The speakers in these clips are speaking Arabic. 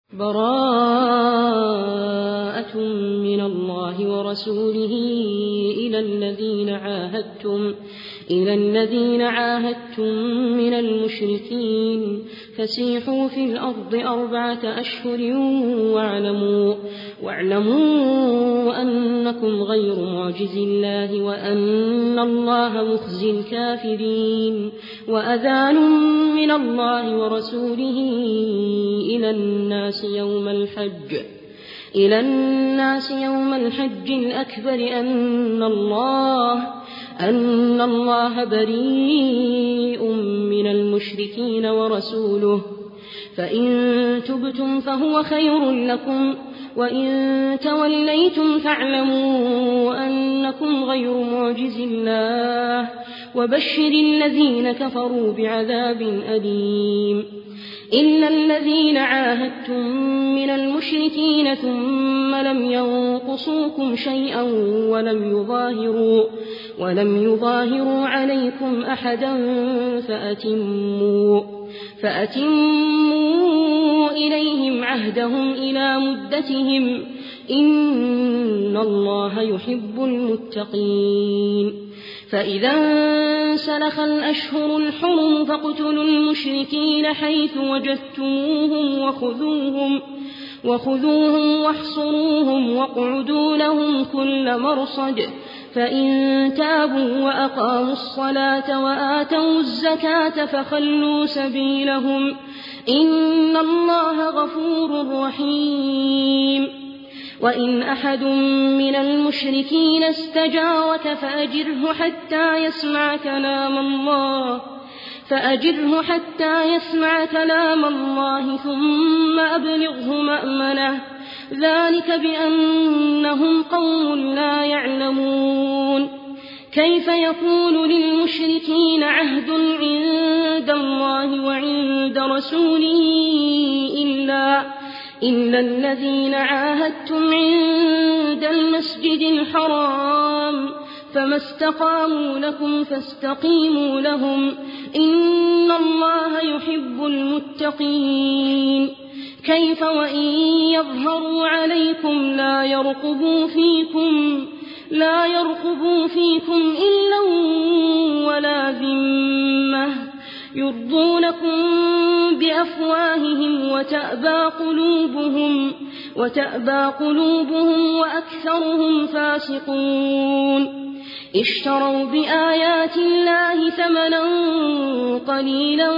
براءة من الله ورسوله إلى الذين عاهدتم من المشركين فسيحوا في الأرض 4 أشهر واعلموا أنكم غير معجز الله وأن الله مخزي الكافرين. وأذان من الله ورسوله إلى الناس يوم الحج الأكبر أن الله بريء من المشركين ورسوله، فإن تبتم فهو خير لكم، وإن توليتم فاعلموا أنكم غير معجز الله، وبشر الذين كفروا بعذاب أليم. إلا الذين عاهدتم من المشركين ثم لم ينقصوكم شيئا ولم يظاهروا عليكم أحدا فأتموا إليهم عهدهم إلى مدتهم، إن الله يحب المتقين. فإذا انسلخ الأشهر الحرم فاقتلوا المشركين حيث وجدتموهم وخذوهم واحصروهم واقعدوا لهم كل مرصد، فإن تابوا وأقاموا الصلاة وآتوا الزكاة فخلوا سبيلهم، إن الله غفور رحيم. وإن أحد من المشركين استجارك فأجره حتى يسمع كلام الله ثم أبلغه مأمنه، ذلك بأنهم قوم لا يعلمون. كيف يكون للمشركين عهد عند الله وعند رسوله إلا الذين عاهدتم عند المسجد الحرام، فما استقاموا لكم فاستقيموا لهم، إن الله يحب المتقين. كيف وإن يظهروا عليكم لا يرقبوا فيكم إلا ولا ذمة، يرضونكم بأفواههم وتأبى قلوبهم وأكثرهم فاسقون. اشتروا بآيات الله ثمنا قليلا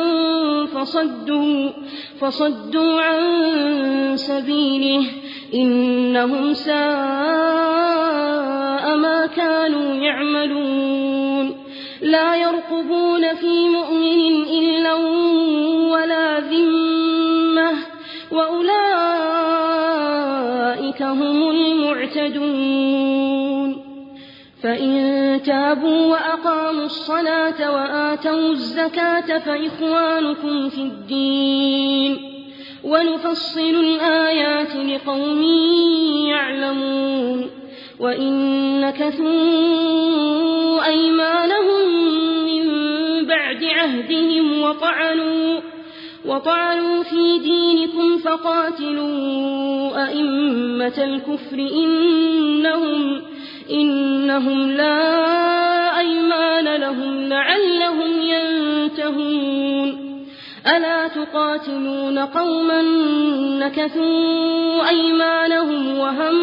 فصدوا عن سبيله، إنهم ساء ما كانوا يعملون. لا يرقبون في مؤمن إلا ولا ذمة، وأولئك هم المعتدون. فإن تابوا وأقاموا الصلاة وآتوا الزكاة فإخوانكم في الدين، ونفصل الآيات لقوم يعلمون. وإن نكثوا أيمانهم من بعد عهدهم وطعنوا في دينكم فقاتلوا أئمة الكفر إنهم لا أيمان لهم لعلهم ينتهون. ألا تقاتلون قوما نكثوا أيمانهم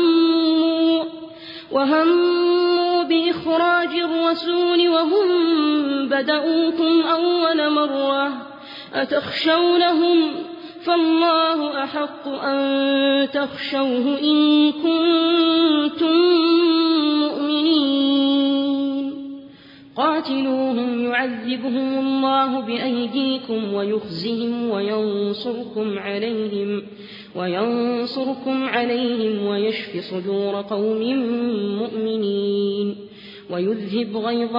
وهموا بإخراج الرسول وهم بدؤوكم أول مرة، أتخشونهم؟ فالله أحق أن تخشوه إن كنتم مؤمنين. قاتلوهم يعذبهم الله بأيديكم ويخزهم وينصركم عليهم ويشف صدور قوم مؤمنين، ويذهب غيظ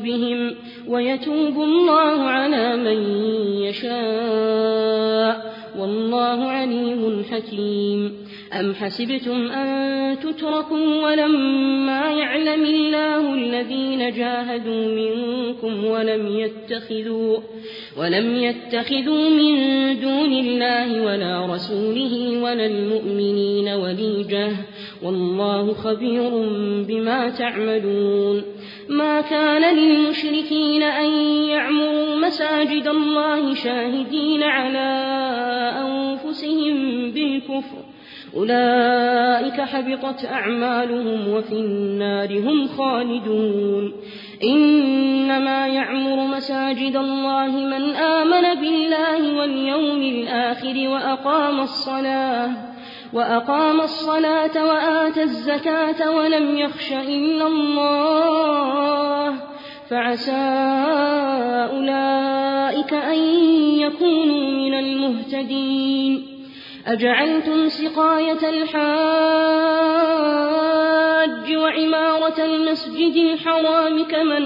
قلوبهم ويتوب الله على من يشاء، والله عليم حكيم. أم حسبتم أن تتركوا ولما يعلم الله الذين جاهدوا منكم ولم يتخذوا من دون الله ولا رسوله ولا المؤمنين وليجة والله خبير بما تعملون. ما كان للمشركين أن يعمروا مساجد الله شاهدين على أنفسهم بالكفر أولئك حبطت أعمالهم وفي النار هم خالدون. إنما يعمر مساجد الله من آمن بالله واليوم الآخر وأقام الصلاة وآتى الزكاة ولم يخش إلا الله فعسى أولئك أن يكونوا من المهتدين. أجعلتم سقاية الحاج وعمارة المسجد الحرام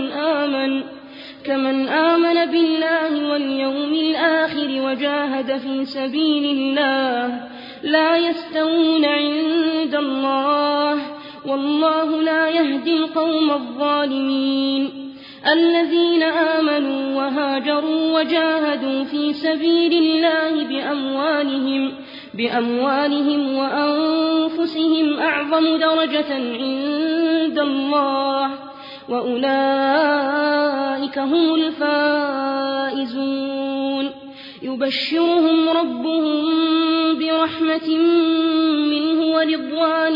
كمن آمن بالله واليوم الآخر وجاهد في سبيل الله لا يستوون عند الله والله لا يهدي القوم الظالمين. الذين آمنوا وهاجروا وجاهدوا في سبيل الله بأموالهم وأنفسهم أعظم درجة عند الله وأولئك هم الفائزون. يبشرهم ربهم برحمة منه ورضوان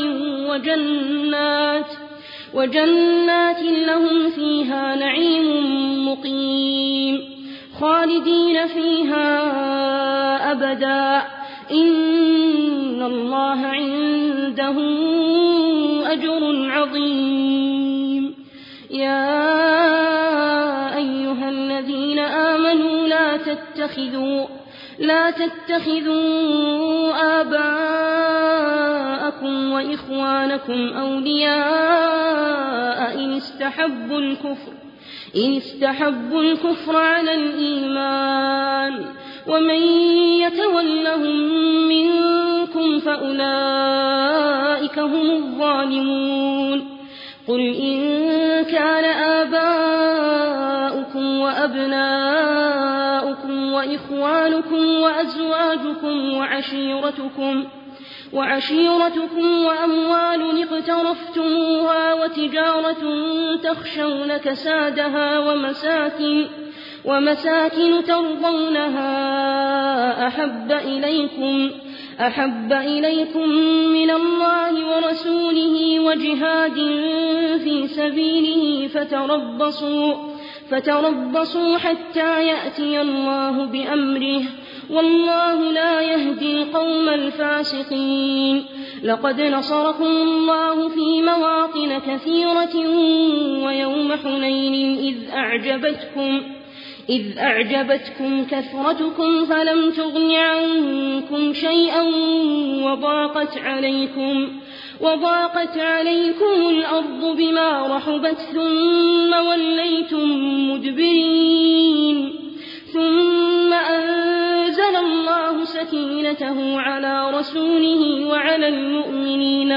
وجنات لهم فيها نعيم مقيم خالدين فيها أبدا إن الله عنده أجر عظيم. يا أيها الذين آمنوا لا تتخذوا آباءكم وإخوانكم أولياء إن استحبوا الكفر على الإيمان ومن يتولهم منكم فأولئك هم الظالمون. قل إن كان آباؤكم وأبناؤكم وإخوانكم وأزواجكم وعشيرتكم وأموال اقترفتموها وتجارة تخشون كسادها ومساكن ترضونها أحب إليكم من الله ورسوله وجهاد في سبيله فتربصوا حتى يأتي الله بأمره والله لا يهدي القوم الفاسقين. لقد نصركم الله في مواطن كثيرة ويوم حنين إذ أعجبتكم كثرتكم فلم تغن عنكم شيئا وضاقت عليكم الأرض بما رحبت ثم وليتم مدبرين. ثم أنزل الله سكينته على رسوله وعلى المؤمنين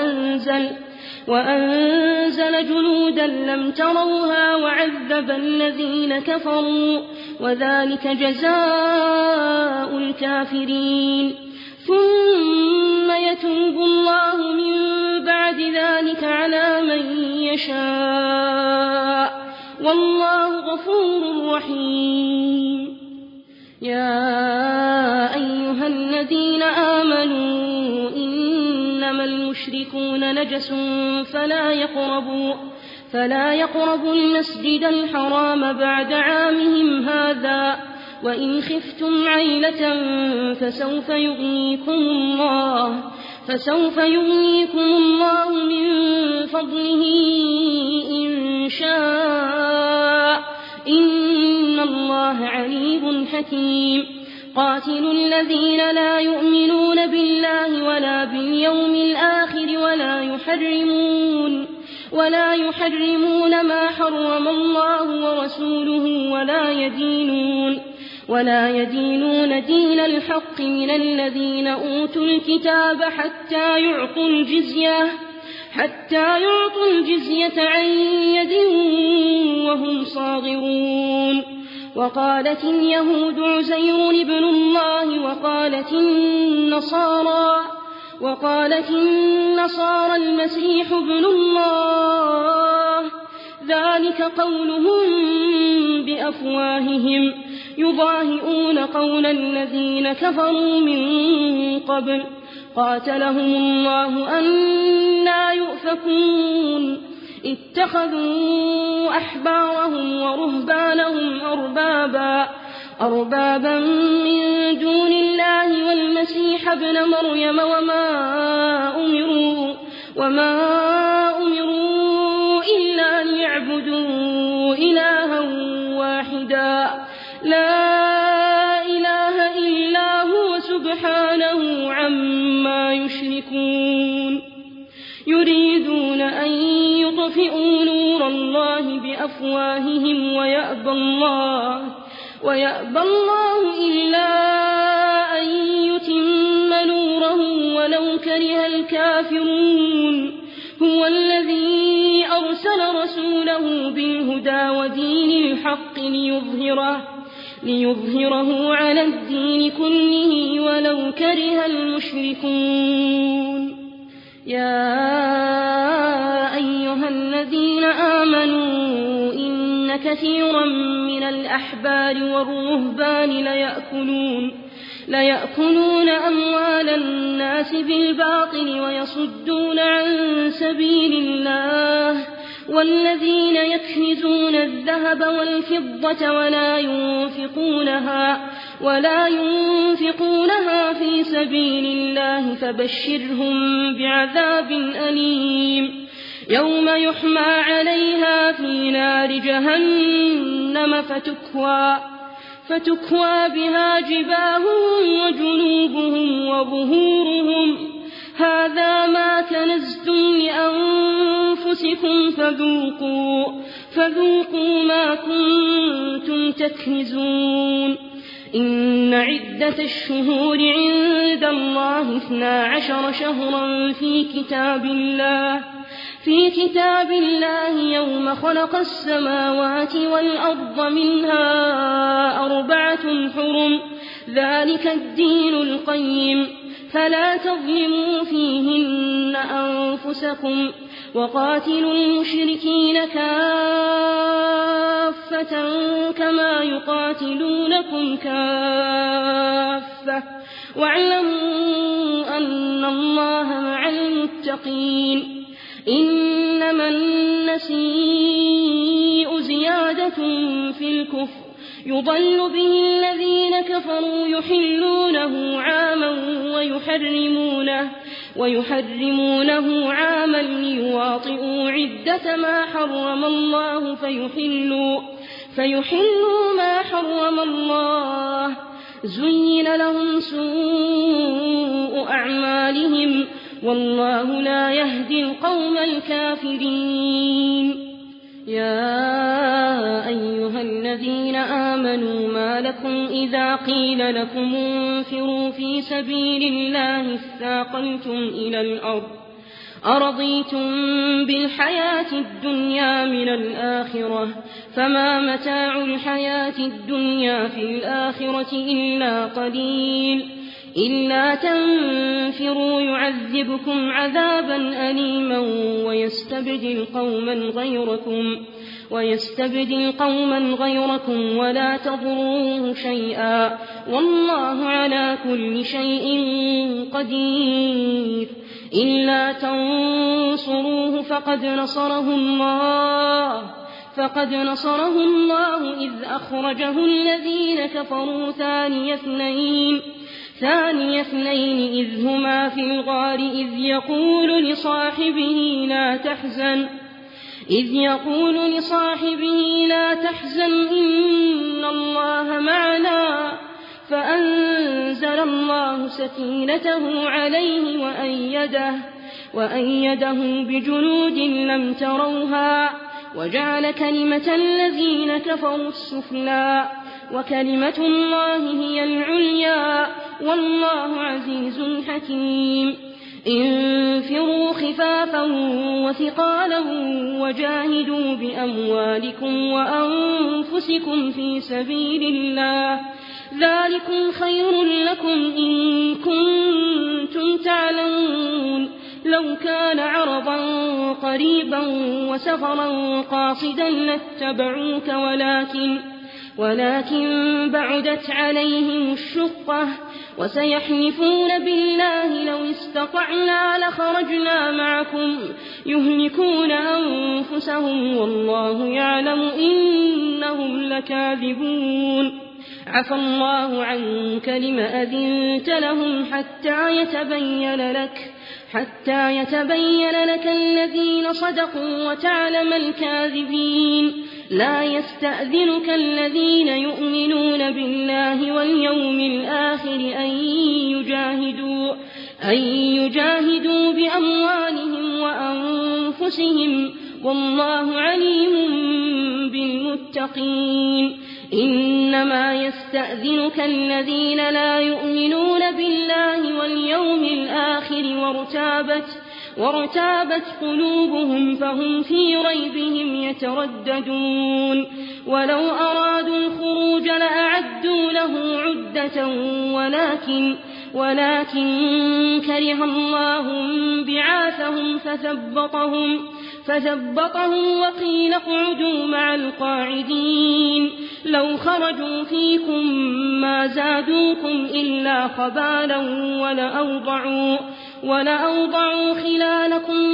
وأنزل جنودا لم تروها وعذب الذين كفروا وذلك جزاء الكافرين. ثم يتوب الله من بعد ذلك على من يشاء والله غفور رحيم. يا أيها الذين آمنوا إنما المشركون نجس فلا يقربوا المسجد الحرام بعد عامهم هذا وإن خفتم عيلة فسوف يغنيكم الله من فضله إن شاء إن الله عليم حكيم. قاتلوا الذين لا يؤمنون بالله ولا باليوم الآخر ولا يحرمون ما حرم الله ورسوله ولا يدينون دين الحق من الذين أوتوا الكتاب حتى يعطوا الجزية عن يد وهم صاغرون. وقالت اليهود عزير ابن الله وقالت النصارى المسيح ابن الله، ذلك قولهم بأفواههم يضاهئون قول الذين كفروا من قبل قاتلهم الله أنى يؤفكون. اتخذوا أحبارهم ورهبانهم أربابا من دون الله والمسيح ابن مريم وما أمروا إلا ليعبدوا إلها واحدا لا إله إلا هو سبحانه عما يشركون. يريدون أن يطفئوا نور الله بأفواههم ويأبى الله إلا أن يتم نوره ولو كره الكافرون. هو الذي أرسل رسوله بالهدى ودين الحق ليظهره على الدين كله ولو كره المشركون. يا أيها الذين آمنوا إن كثيرا من الأحبار والرهبان ليأكلون أموال الناس بالباطل ويصدون عن سبيل الله، والذين يكنزون الذهب والفضة ولا ينفقونها في سبيل الله فبشرهم بعذاب أليم يوم يحمى عليها في نار جهنم فتكوى بها جباههم وجنوبهم وظهورهم هذا ما كنزتم لأنفسكم فذوقوا ما كنتم تكنزون. إن عدة الشهور عند الله 12 شهرا في كتاب الله يوم خلق السماوات والأرض منها 4 حرم ذلك الدين القيم فلا تظلموا فيهن أنفسكم وقاتلوا المشركين كافة كما يقاتلونكم كافة واعلموا أن الله مع المتقين. إنما النسيء زيادة في الكفر يضل به الذين كفروا يحلونه عاما ويحرمونه عاما ليواطئوا عدة ما حرم الله فيحلوا ما حرم الله. زين لهم سوء أعمالهم والله لا يهدي القوم الكافرين. يا أيها الذين آمنوا ما لكم إذا قيل لكم انفروا في سبيل الله اثاقلتم إلى الأرض أرضيتم بالحياة الدنيا من الآخرة فما متاع الحياة الدنيا في الآخرة إلا قليل. إلا تنفروا يعذبكم عذابا أليما ويستبدل قوما غيركم ولا تضروه شيئا والله على كل شيء قدير. إلا تنصروه فقد نصره الله إذ أخرجه الذين كفروا ثاني اثنين إذ هما في الغار إذ يقول لصاحبه لا تحزن إن الله معنا فأنزل الله سكينته عليه وأيده بجنود لم تروها وجعل كلمة الذين كفروا السفلى وكلمة الله هي العليا والله عزيز حكيم انفروا خفافا وثقالا وجاهدوا بأموالكم وأنفسكم في سبيل الله ذلكم خير لكم إن كنتم تعلمون لو كان عرضا قريبا وسفرا قاصدا لاتبعوك ولكن بعدت عليهم الشقة وسيحلفون بالله لو استطعنا لخرجنا معكم يهلكون أنفسهم والله يعلم إنهم لكاذبون عفى الله عنك لم أذنت لهم حتى يتبين لك الذين صدقوا وتعلم الكاذبين لا يستأذنك الذين يؤمنون بالله واليوم الآخر أن يجاهدوا بأموالهم وأنفسهم والله عليم بالمتقين إنما يستأذنك الذين لا يؤمنون بالله واليوم الآخر وارتابت قلوبهم فهم في ريبهم يترددون ولو أرادوا الخروج لأعدوا له عدة ولكن كره الله بعاثهم فثبطهم وقيل اقعدوا مع القاعدين لو خرجوا فيكم ما زادوكم إلا خبالا ولأوضعوا خلالكم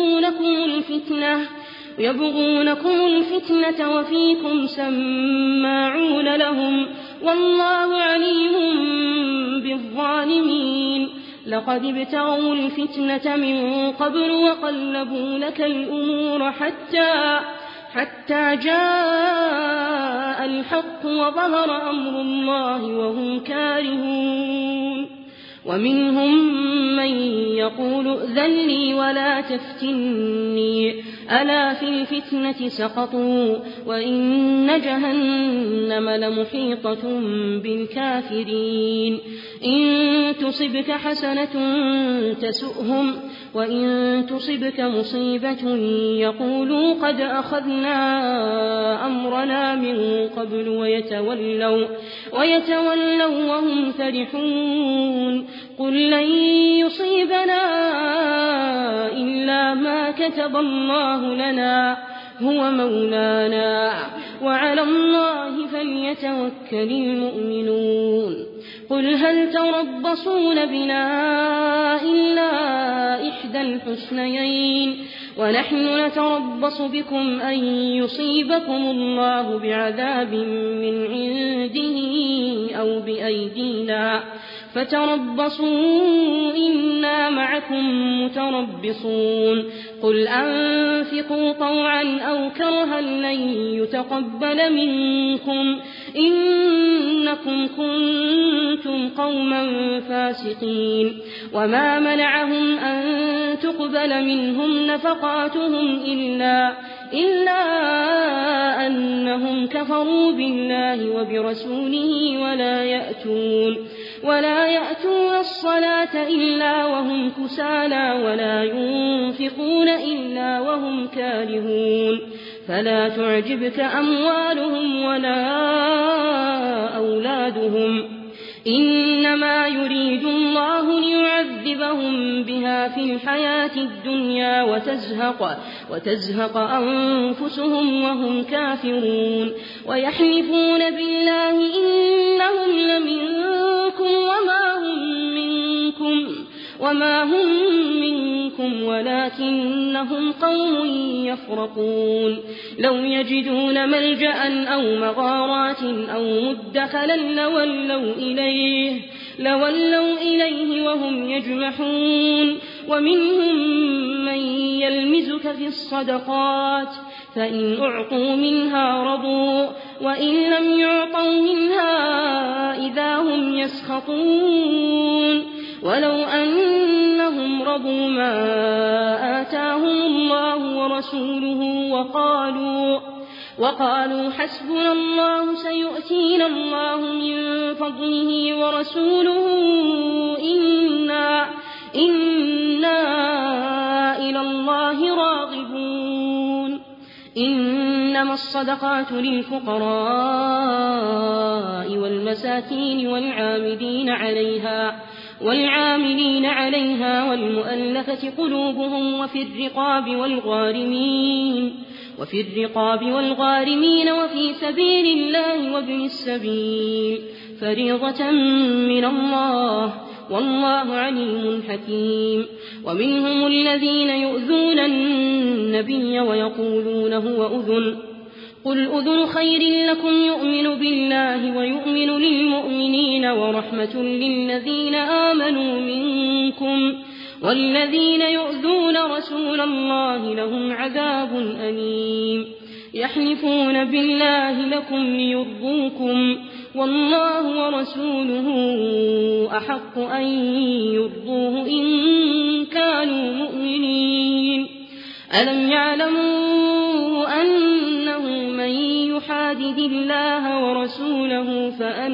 يبغونكم الفتنة وفيكم سماعون لهم والله عليم بالظالمين لقد ابتغوا الفتنة من قبل وقلبوا لك الأمور حتى جاء الحق وظهر أمر الله وهم كارهون ومنهم من يقول ائذن لي ولا تفتني ألا في الفتنة سقطوا وإن جهنم لمحيطة بالكافرين إن تصبك حسنة تسؤهم وإن تصبك مصيبة يقولوا قد أخذنا أمرنا من قبل ويتولوا وهم فرحون قل لن يصيبنا إلا ما كتب الله لنا هو مولانا وعلى الله فليتوكل المؤمنون قل هل تربصون بنا إلا إحدى الحسنيين ونحن نتربص بكم أن يصيبكم الله بعذاب من عنده أو بأيدينا فتربصوا إنا معكم متربصون قل أنفقوا طوعا أو كرها لن يتقبل منكم إنكم كنتم قوما فاسقين وما منعهم أن تقبل منهم نفقاتهم إلا أنهم كفروا بالله وبرسوله ولا يأتون الصلاة إلا وهم كسالى ولا ينفقون إلا وهم كارهون فلا تعجبك أموالهم ولا أولادهم إنما يريد الله ليعذبهم بها في الحياة الدنيا وتزهق أنفسهم وهم كافرون ويحلفون بالله إنهم لمنكم وما هم منكم ولكنهم قوم يفرقون لو يجدون ملجأ أو مغارات أو مدخلا لولوا إليه وهم يجمحون ومنهم من يلمزك في الصدقات فإن أعطوا منها رضوا وإن لم يعطوا منها إذا هم يسخطون ولو أنهم رضوا ما آتاهم الله ورسوله وقالوا حسبنا الله سيؤتينا الله من فضله ورسوله إنا إلى الله راغبون. إنما الصدقات للفقراء والمساكين والعاملين عليها والمؤلفة قلوبهم وفي الرقاب والغارمين وفي سبيل الله وابن السبيل فريضة من الله والله عليم حكيم. ومنهم الذين يؤذون النبي ويقولون هو أذن قل أذن خير لكم يؤمن بالله ويؤمن للمؤمنين ورحمة للذين آمنوا منكم والذين يؤذون رسول الله لهم عذاب أليم. يحلفون بالله لكم ليرضوكم والله ورسوله أحق أن يرضوه إن كانوا مؤمنين. ألم يعلموا أنه من يحادد الله ورسوله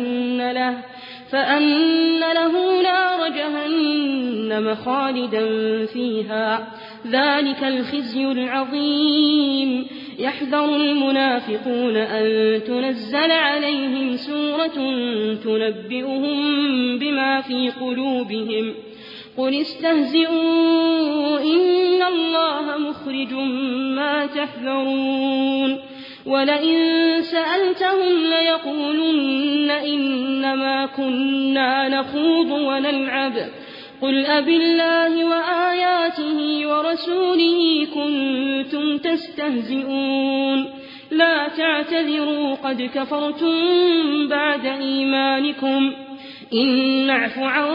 فأن له نار جهنم خالدا فيها ذلك الخزي العظيم. يحذر المنافقون أن تنزل عليهم سورة تنبئهم بما في قلوبهم قل استهزئوا إن الله مخرج ما تحذرون. ولئن سألتهم ليقولن إنما كنا نخوض ونلعب قل أبالله وآياته ورسوله كنتم تستهزئون لا تعتذروا قد كفرتم بعد إيمانكم إن نعف عن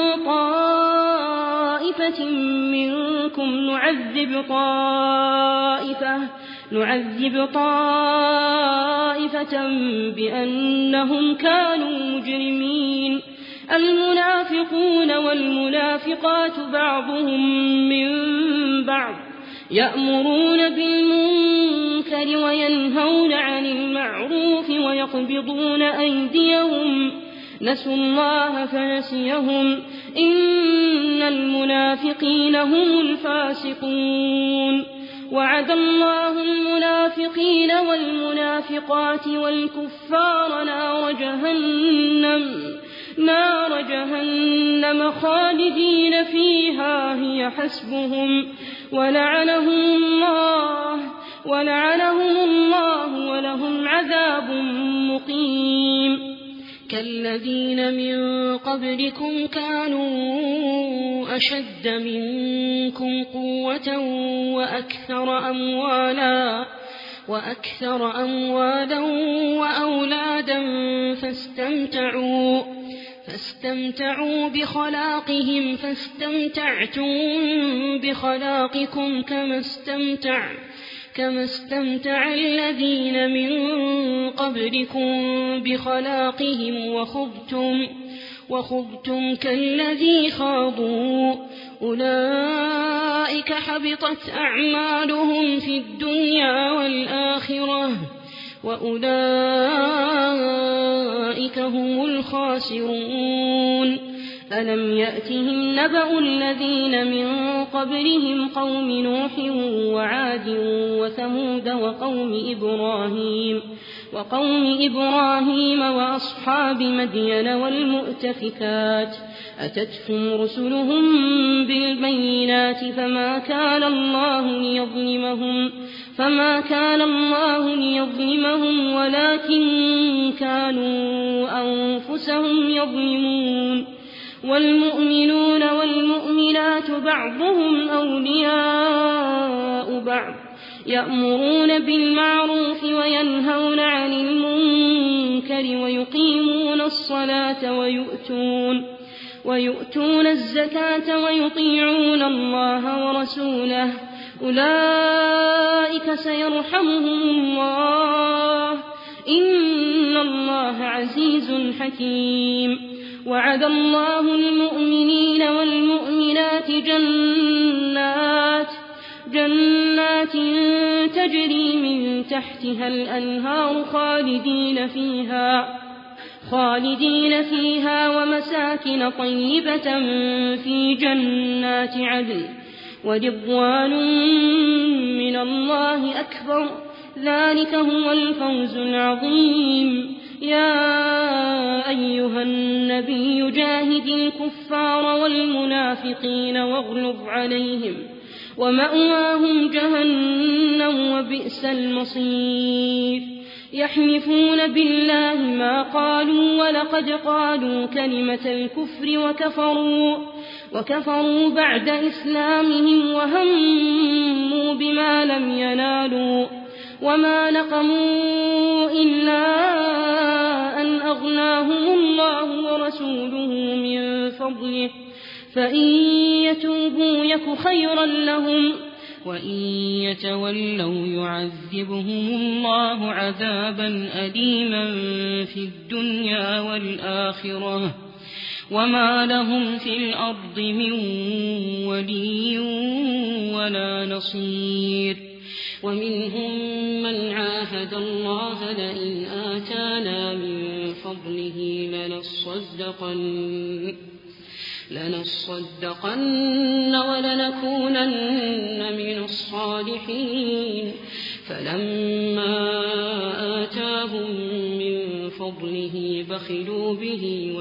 طائفة منكم نعذب طائفة بأنهم كانوا مجرمين. المنافقون والمنافقات بعضهم من بعض يأمرون بالمنكر وينهون عن المعروف ويقبضون أيديهم نسوا الله فنسيهم إن المنافقين هم الفاسقون. وعد الله المنافقين والمنافقات والكفار نار جهنم خالدين فيها هي حسبهم ولعنهم الله ولهم عذاب مقيم. كالذين من قبلكم كانوا أشد منكم قوة وأكثر أموالا وأولادا فاستمتعوا بخلاقهم فاستمتعتم بخلاقكم كما استمتع الذين من قبلكم بخلاقهم وخضتم كالذي خاضوا أولئك حبطت أعمالهم في الدنيا والآخرة وأولئك هم الخاسرون. ألم يأتهم نبأ الذين من قبلهم قوم نوح وعاد وثمود وقوم إبراهيم وأصحاب مدين والمؤتفكات أتتهم رسلهم بالبينات فما كان الله ليظلمهم ولكن كانوا أنفسهم يظلمون. والمؤمنون والمؤمنات بعضهم أولياء بعض يأمرون بالمعروف وينهون عن المنكر ويقيمون الصلاة ويؤتون الزكاة ويطيعون الله ورسوله أولئك سيرحمهم الله إن الله عزيز حكيم. وعد الله المؤمنين والمؤمنات جنات تجري من تحتها الأنهار خالدين فيها ومساكن طيبة في جنات عدن ورضوان من الله أكبر ذلك هو الفوز العظيم. يا أيها النبي جاهد الكفار والمنافقين واغلظ عليهم ومأواهم جهنم وبئس المصير. يحلفون بالله ما قالوا ولقد قالوا كلمة الكفر وكفروا بعد إسلامهم وهموا بما لم ينالوا وما نقموا إلا أن أغناهم الله ورسوله من فضله فإن يتوبوا يك خيرا لهم وإن يتولوا يعذبهم الله عذابا أليما في الدنيا والآخرة وما لهم في الأرض من ولي ولا نصير. ومنهم من عاهد الله لئن آتانا من فضله لنصدقن ولنكونن من الصالحين فلما آتاهم من فضله بخلوا به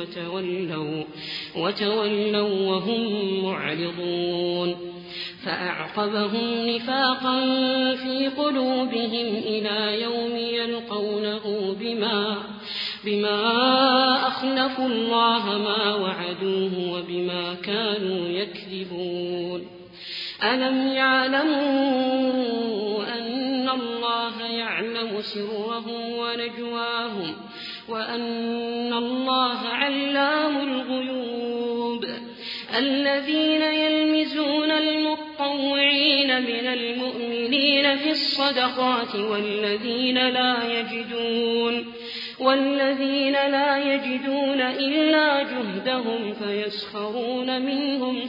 وتولوا وهم معرضون. فأعقبهم نفاقا في قلوبهم إلى يوم يلقونه بما أخلفوا الله ما وعدوه وبما كانوا يكذبون. ألم يعلموا أن الله يعلم سرهم ونجواهم وأن الله علام الغيوب. الذين يلمزون المطوعين من المؤمنين في الصدقات والذين لا يجدون إلا جهدهم فيسخرون منهم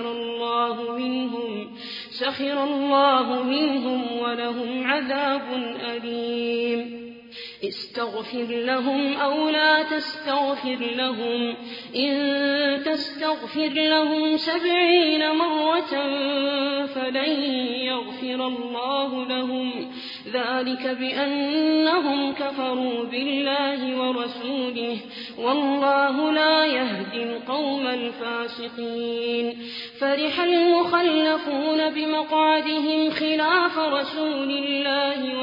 سخر الله منهم ولهم عذاب أليم. استغفر لهم أو لا تستغفر لهم إن تستغفر لهم 70 مرة فلن يغفر الله لهم ذلك بأنهم كفروا بالله ورسوله والله لا يهدي القوم الفاسقين. فرح المخلفون بمقعدهم خلاف رسول الله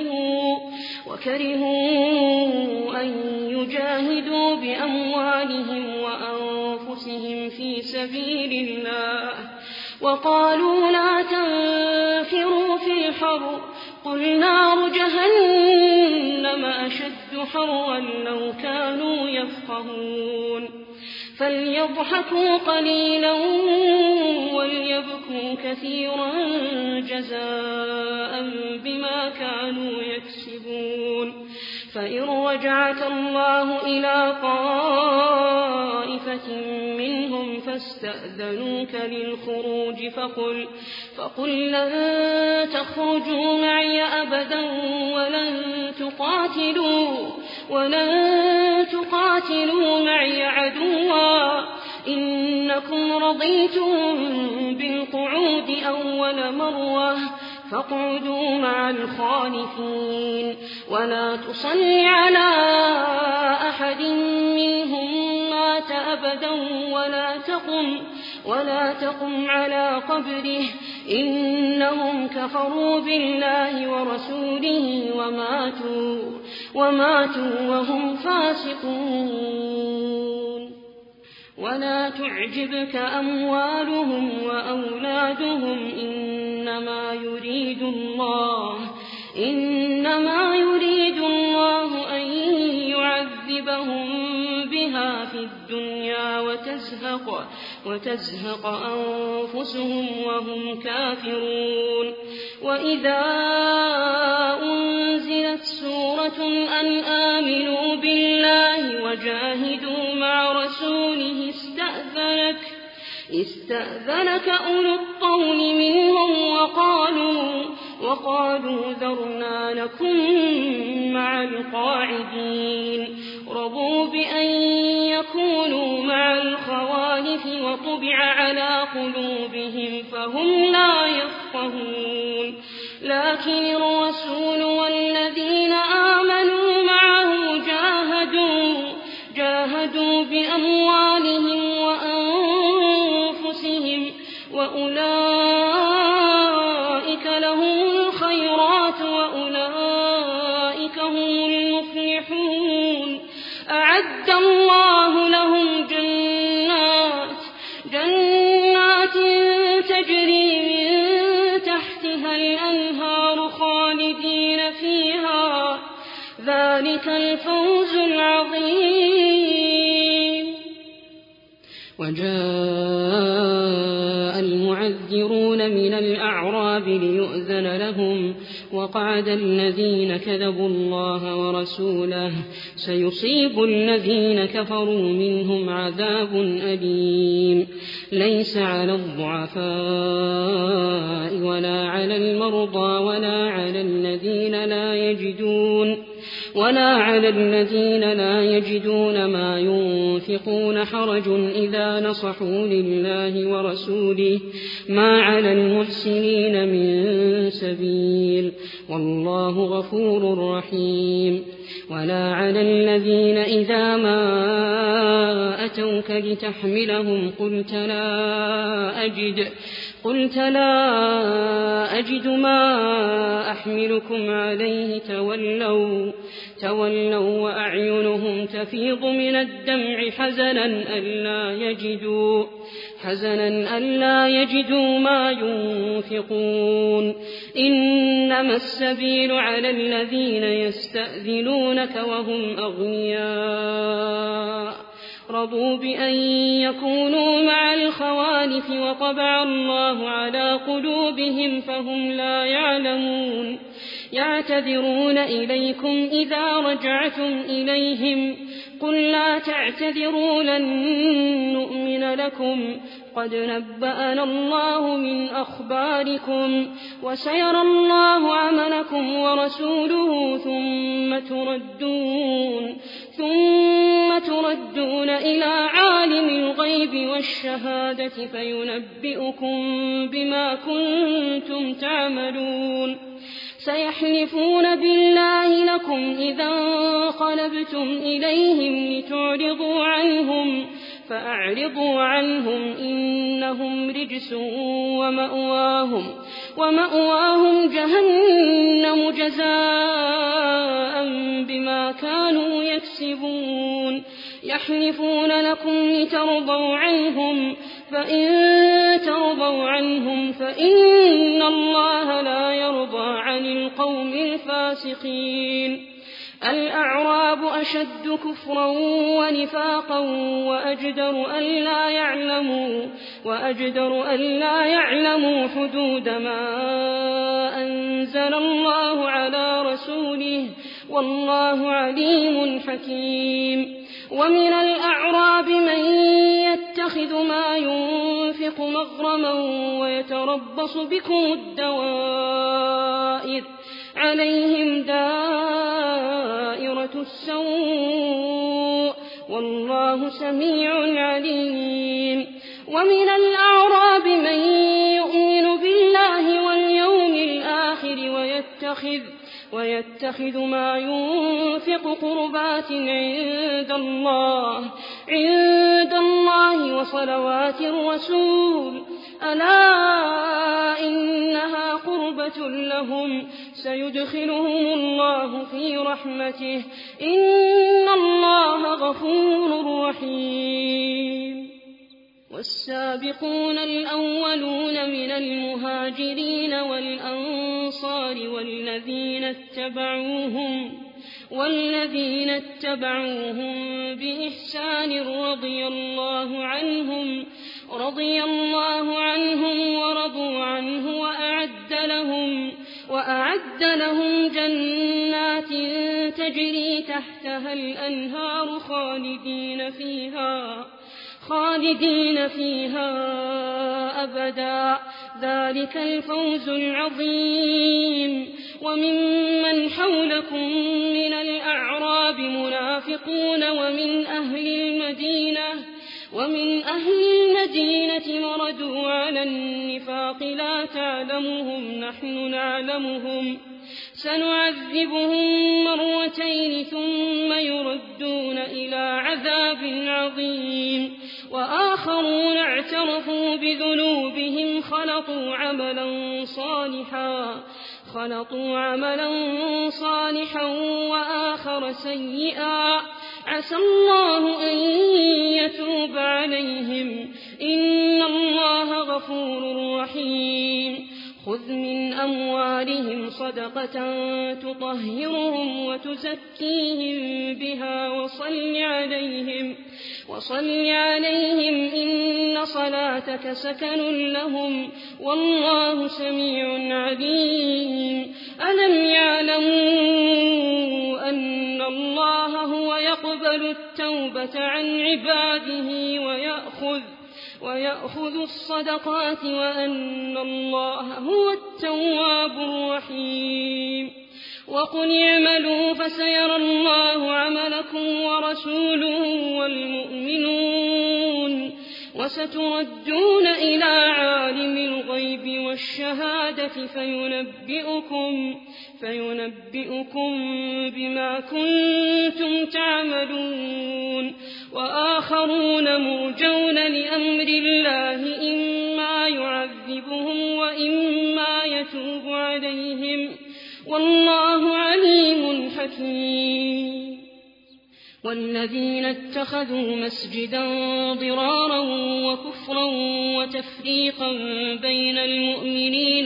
وكرهوا أن يجاهدوا بأموالهم وأنفسهم في سبيل الله وقالوا لا تنفروا في الحر قل نار جهنم أشد حرا لو كانوا يفقهون. فليضحكوا قليلا وليبكوا كثيرا جزاء بما كانوا يكسبون. فإن رجعك الله إلى طائفة منهم فاستأذنوك للخروج فقل لن تخرجوا معي أبدا ولن تقاتلوا معي عدوا إنكم رضيتم بالقعود أول مرة فاقعدوا مع الخالفين ولا تصل على أحد منهم مات أبدا ولا تقم على قبره إنهم كفروا بالله ورسوله وماتوا وهم فاسقون. ولا تعجبك أموالهم وأولادهم إنما يريد الله أن يعذبهم بها في الدنيا وتزهق أنفسهم وهم كافرون. وإذا أنزلت سورة أن آمنوا بالله وجاهدوا مع رسوله استأذنك أولو الطول منهم وقالوا ذرنا نكن مع القاعدين رضوا بأن يكونوا مع الخوالف وطبع على قلوبهم فهم لا يفقهون لكن الرسول والذين آمنوا معه جاهدوا بأموالهم وأنفسهم وأولئك لهم الخيرات وأولئك هم المفلحون أعد الله لهم جنات تجري من تحتها الأنهار خالدين فيها ذلك الفوز العظيم. وجاء المعذرون من الأعراب ليؤذن لهم وقعد الذين كذبوا الله ورسوله سيصيب الذين كفروا منهم عذاب أليم ليس على الضعفاء ولا على المرضى ولا على الذين لا يجدون ما ينفقون حرج إذا نصحوا لله ورسوله ما على المحسنين من سبيل والله غفور رحيم ولا على الذين إذا ما أتوك لتحملهم قلت لا أجد ما أحملكم عليه تولوا وأعينهم تفيض من الدمع حزنا ألا يجدوا ما ينفقون إنما السبيل على الذين يستأذنونك وهم أغنياء رضوا بأن يكونوا مع الخوالف وطبع الله على قلوبهم فهم لا يعلمون يعتذرون إليكم إذا رجعتم إليهم قل لا تعتذروا لن نؤمن لكم قد نبأنا الله من أخباركم وسيرى الله عملكم ورسوله ثم تردون إلى عالم الغيب والشهادة فينبئكم بما كنتم تعملون سيحلفون بالله لكم إذا انقلبتم إليهم لتعرضوا عنهم فأعرضوا عنهم إنهم رجس ومأواهم جهنم جزاء بما كانوا يكسبون يحلفون لكم لترضوا عنهم فإن ترضوا عنهم فإن الله لا يرضى عن القوم الفاسقين الأعراب أشد كفرا ونفاقا وأجدر أن لا يعلموا حدود ما أنزل الله على رسوله والله عليم حكيم ومن الأعراب من يتخذ ما ينفق مغرما ويتربص بكم الدوائر عليهم دائرة السوء والله سميع عليم ومن الأعراب من يؤمن بالله واليوم الآخر ويتخذ ما ينفق قربات عند الله وصلوات الرسول ألا إنها قربة لهم سيدخلهم الله في رحمته إن الله غفور رحيم والسابقون الأولون من المهاجرين والأنصار والذين اتبعوهم بإحسان رضي الله عنهم ورضوا عنه وأعد لهم جنات تجري تحتها الأنهار خالدين فيها أبدا ذلك الفوز العظيم وممن حولكم من الأعراب منافقون ومن أهل المدينة مردوا على النفاق لا تعلمهم نحن نعلمهم سنعذبهم مرتين ثم يردون إلى عذاب عظيم وآخرون اعترفوا بذنوبهم خلطوا عملا صالحا وآخر سيئا عسى الله أن يتوب عليهم إن الله غفور رحيم خذ من أموالهم صدقة تطهرهم وتزكيهم بها وصل عليهم إن صلاتك سكن لهم والله سميع عليم ألم يعلموا أن الله هو يقبل التوبة عن عباده ويأخذ الصدقات وأن الله هو التواب الرحيم وقل اعملوا فسيرى الله عملكم ورسوله والمؤمنون وستردون إلى عالم الغيب والشهادة فينبئكم بما كنتم تعملون وآخرون مرجون لأمر الله إما يعذبهم وإما يتوب عليهم والله عليم حكيم والذين اتخذوا مسجدا ضرارا وكفرا وتفريقا بين المؤمنين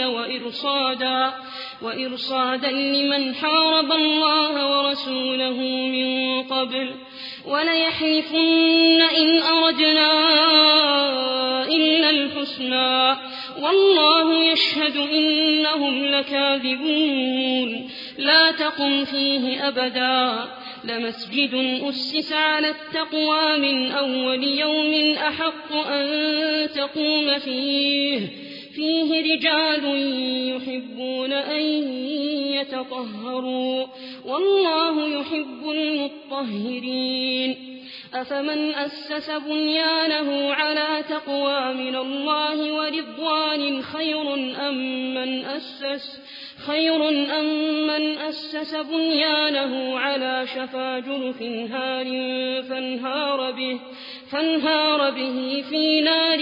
وإرصادا لمن حارب الله ورسوله من قبل وليحلفن إن أردنا إلا الحسنى والله يشهد إنهم لكاذبون لا تقم فيه أبدا لمسجد أسس على التقوى من أول يوم أحق أن تقوم فيه رجال يحبون أن يتطهروا والله يحب المطهرين أفمن أسس بنيانه على تقوى من الله ورضوان خير أم من أسس بنيانه على شفا جرف هار فانهار به في نار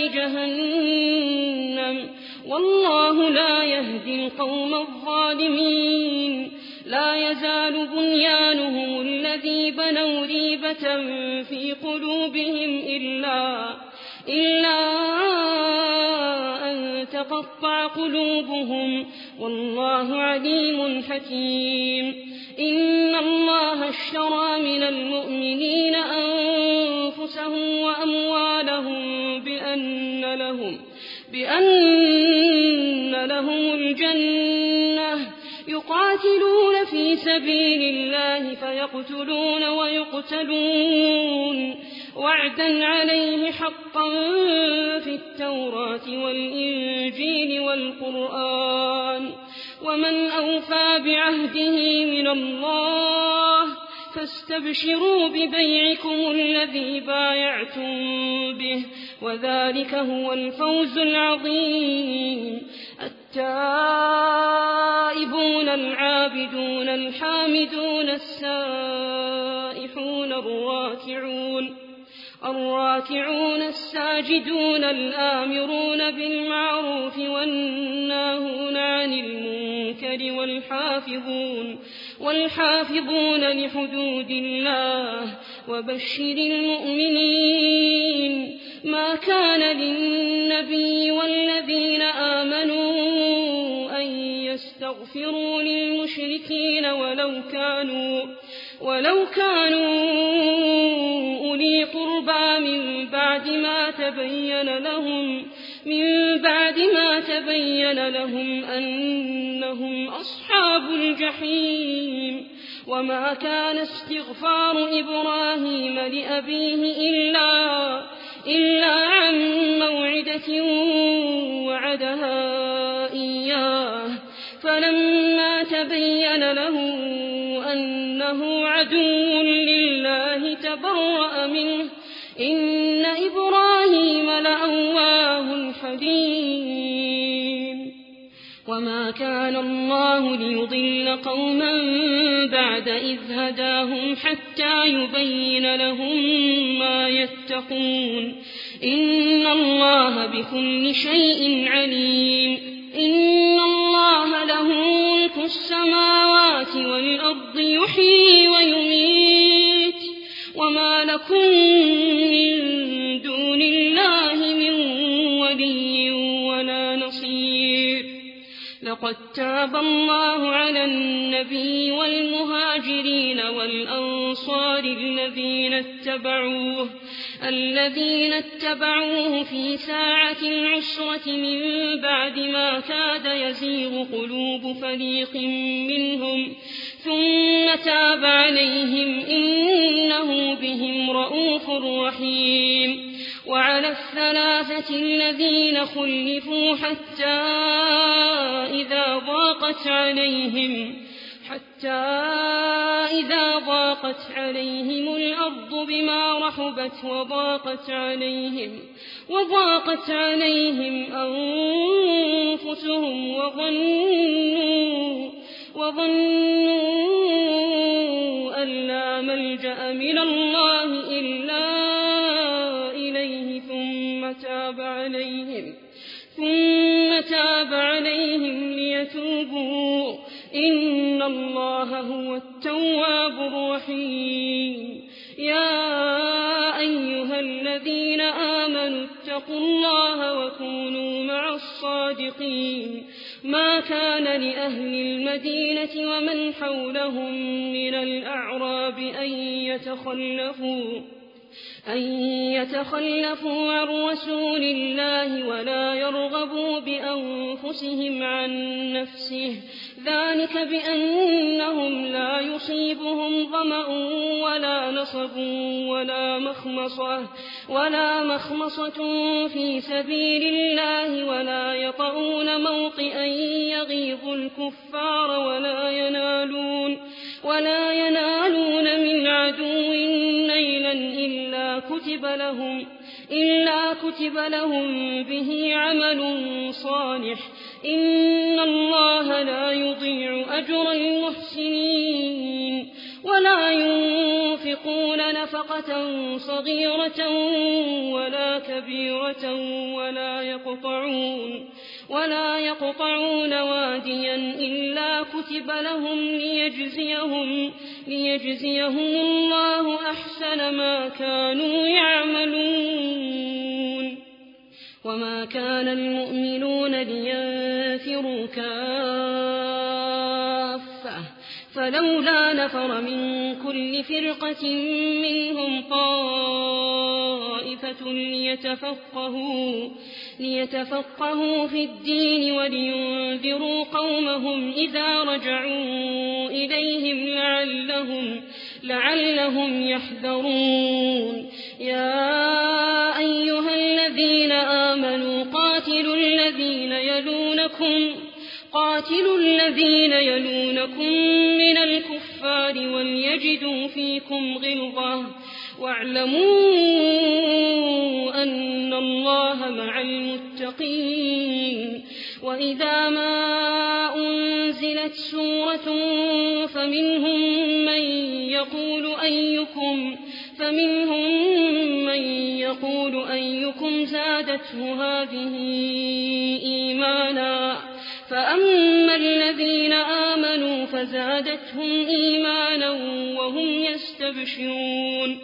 جهنم والله لا يهدي القوم الظالمين لا يزال بنيانهم الذي بنوا ريبة في قلوبهم إلا أن تقطع قلوبهم والله عليم حكيم إن الله اشترى من المؤمنين أنفسهم وأموالهم بأن لهم الجنة يقاتلون في سبيل الله فيقتلون ويقتلون وعدا عليه حقا في التوراة والإنجيل والقرآن ومن أوفى بعهده من الله فاستبشروا ببيعكم الذي بايعتم به وذلك هو الفوز العظيم التائبون العابدون الحامدون السائحون الراكعون الساجدون الآمرون بالمعروف والناهون عن المنكر والحافظون لحدود الله وبشر المؤمنين ما كان للنبي والذين آمنوا أن يستغفروا للمشركين ولو كانوا أولي قربى من بعد ما تبين لهم أنهم أصحاب الجحيم وما كان استغفار إبراهيم لأبيه إلا عن موعدة وعدها إياه فلما تبين له أنه عدو لله تبرأ منه إن إبراهيم لأواه حليم. وما كان الله ليضل قوما بعد إذ هداهم حتى يبين لهم ما يتقون إن الله بكل شيء عليم. إن الله له ملك السماوات والأرض يحيي ويميت وما لكم من دون الله من ولي ولا نصير. لقد تاب الله على النبي والمهاجرين والأنصار الذين اتبعوه في ساعة العسرة من بعد ما كاد يزيغ قلوب فريق منهم ثم تاب عليهم إنه بهم رءوف رحيم. وعلى الثلاثة الذين خلفوا حتى إذا ضاقت عليهم الأرض بما رحبت وضاقت عليهم أنفسهم وظنوا أن لا ملجأ من الله إلا إليه ثم تاب عليهم ليتوبوا إن الله هو التواب الرحيم. يا أيها الذين آمنوا اتقوا الله وكونوا مع الصادقين. ما كان لأهل المدينة ومن حولهم من الأعراب أن يتخلفوا عن رسول الله ولا يرغبوا بأنفسهم عن نفسه ذلك بأنهم لا يصيبهم ظمأ ولا نصب ولا مخمصة في سبيل الله ولا يطؤون موطئا يغيظ الكفار ولا ينالون من عدو نيلا إلا كتب لهم به عمل صالح إن الله لا يضيع أجر المحسنين. ولا ينفقون نفقة صغيرة ولا كبيرة ولا يقطعون واديا إلا كتب لهم ليجزيهم الله أحسن ما كانوا يعملون. وما كان المؤمنون لينفروا كافة فلولا نفر من كل فرقة منهم طائفة ليتفقهوا في الدين ولينذروا قومهم إذا رجعوا إليهم لعلهم يحذرون. يا أيها الذين آمنوا قاتلوا الذين يلونكم من الكفار وليجدوا فيكم غلظة واعلموا أن الله مع المتقين. وإذا ما أنزلت سورة فمنهم من يقول أيكم زادته هذه إيمانا فأما الذين آمنوا فزادتهم إيمانا وهم يستبشرون.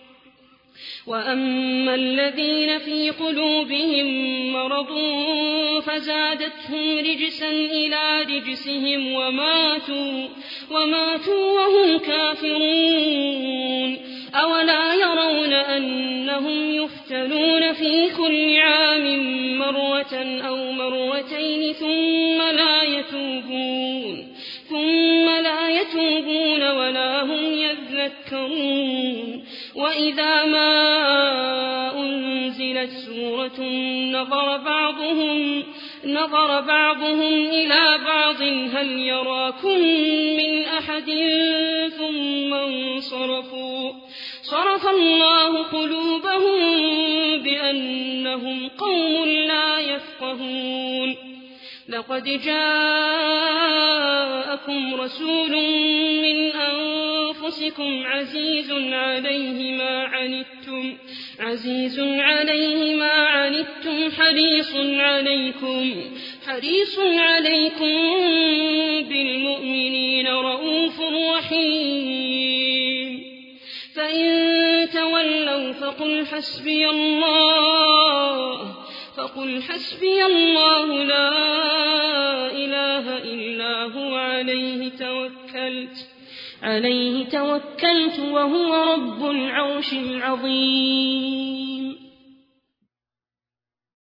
وأما الذين في قلوبهم مرض فزادتهم رجسا إلى رجسهم وماتوا وهم كافرون. أولا يرون أنهم يفتنون في كل عام مرة أو مرتين ثم لا يتوبون ولا هم يذكرون. وإذا ما أنزلت أنزلت سورة نظر بعضهم إلى بعض هل يراكم من أحد ثم انصرفوا صرف الله قلوبهم بأنهم قوم لا يفقهون لقد جاءكم رسول من أنفسكم عزيز عليه ما عنتم حريص عليكم بالمؤمنين رءوف رحيم فإن تولوا فقل حسبي الله لا إله إلا هو عليه توكلت وهو رب العرش العظيم